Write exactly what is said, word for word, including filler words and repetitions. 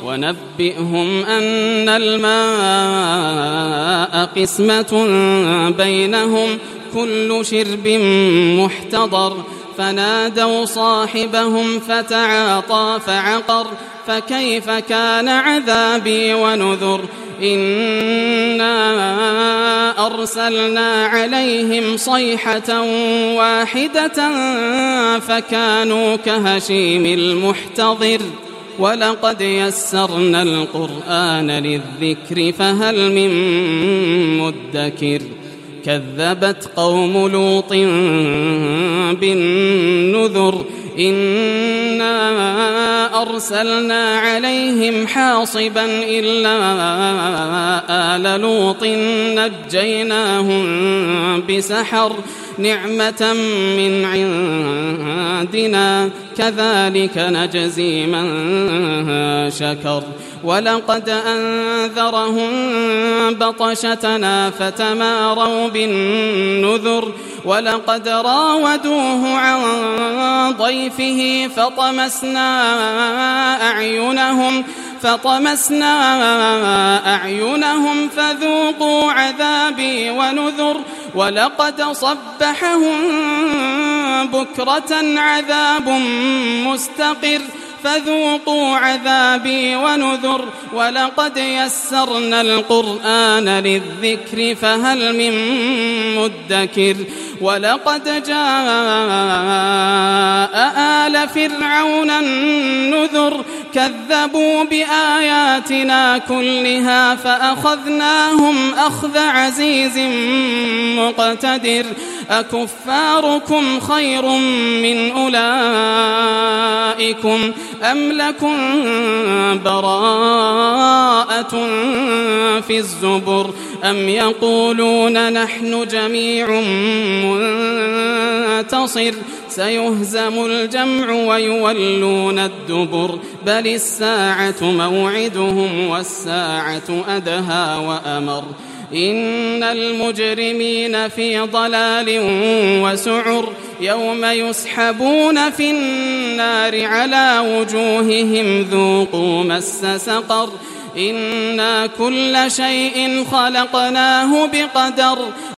ونبئهم أن الماء قسمة بينهم كل شرب محتضر فنادوا صاحبهم فتعاطى فعقر فكيف كان عذابي ونذر إنا أرسلنا عليهم صيحة واحدة فكانوا كهشيم المحتضر ولقد يسرنا القرآن للذكر فهل من مدكر كذبت قوم لوط بالنذر إنا أرسلنا عليهم حاصبا إلا آل لوط نجيناهم بسحر نعمة من عندنا كذلك نجزي من شكر ولقد أنذرهم بطشتنا فتماروا بالنذر ولقد راودوه عن ضيفه فطمسنا أعينهم فطمسنا أعينهم فذوقوا عذابي ونذر ولقد صبحهم بكرة عذاب مستقر فذوقوا عذابي ونذر ولقد يسرنا القرآن للذكر فهل من مدكر ولقد جاء آل فرعون النذر كذبوا بآياتنا كلها فأخذناهم أخذ عزيز مقتدر أكفاركم خير من أولئكم أم لكم براءة في الزبر أم يقولون نحن جميع منتصر سيهزم الجمع ويولون الدبر بل الساعة موعدهم والساعة أدهى وأمر إن المجرمين في ضلال وسعر يوم يسحبون في النار على وجوههم ذوقوا مس سقر إنا كل شيء خلقناه بقدر